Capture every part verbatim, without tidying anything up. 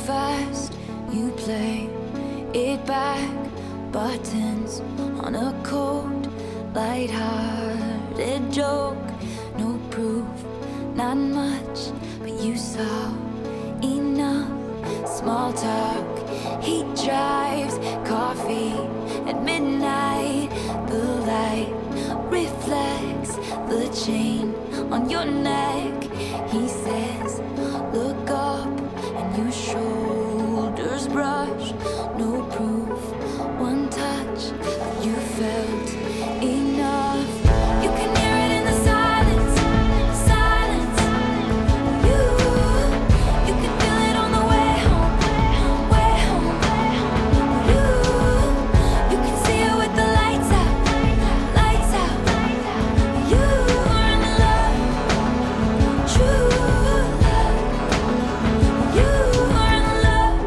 fast you play it back. Buttons on a cold, light-hearted joke. No proof, not much, but you saw enough. Small talk, he drives, coffee at midnight. The light reflects the chain on your neck. He says, look up, and your shoulders brush. No proof, one touch, you felt enough. You can hear it in the silence, silence. You, you can feel it on the way home, way home. You, you can see it with the lights out, lights out. You are in love, true love. You are in love.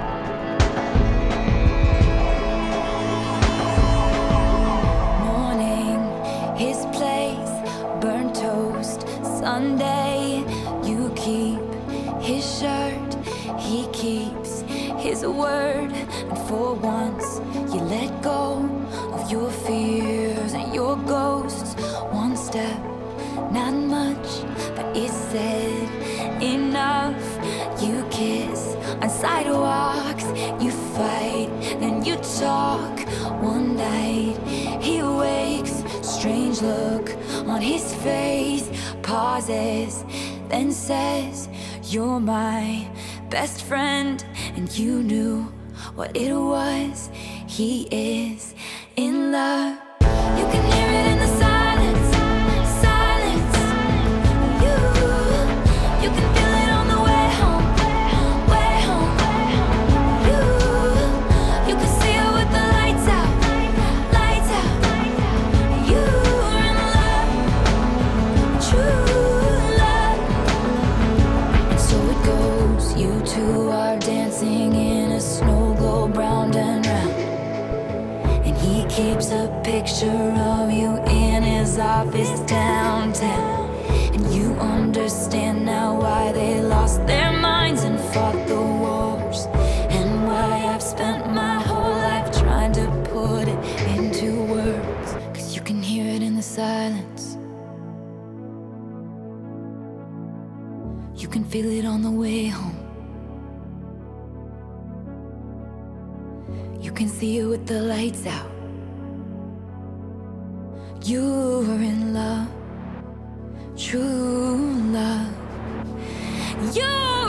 Morning, his place, burnt toast. Sunday, you keep his shirt, he keeps his word. And for once, you let go of your fears and your ghosts. One step, not much, but it said enough. You kiss on sidewalks, you fight, then you talk. One night, he wakes, strange look on his face. Pauses, then says, you're my best friend. And you knew what it was. He is in love. You can hear it in the silence, silence. You, you can feel it on the way home, way home. You, you can see it with the lights out, lights out. You are in love, true love. And so it goes, you two are dancing in a snow globe round and round. And he keeps a picture of you in his office downtown. And you understand now why they lost their minds and fought the wars. And why I've spent my whole life trying to put it into words. Cause you can hear it in the silence. You can feel it on the way home. You can see it with the lights out. You're in love, true love. You're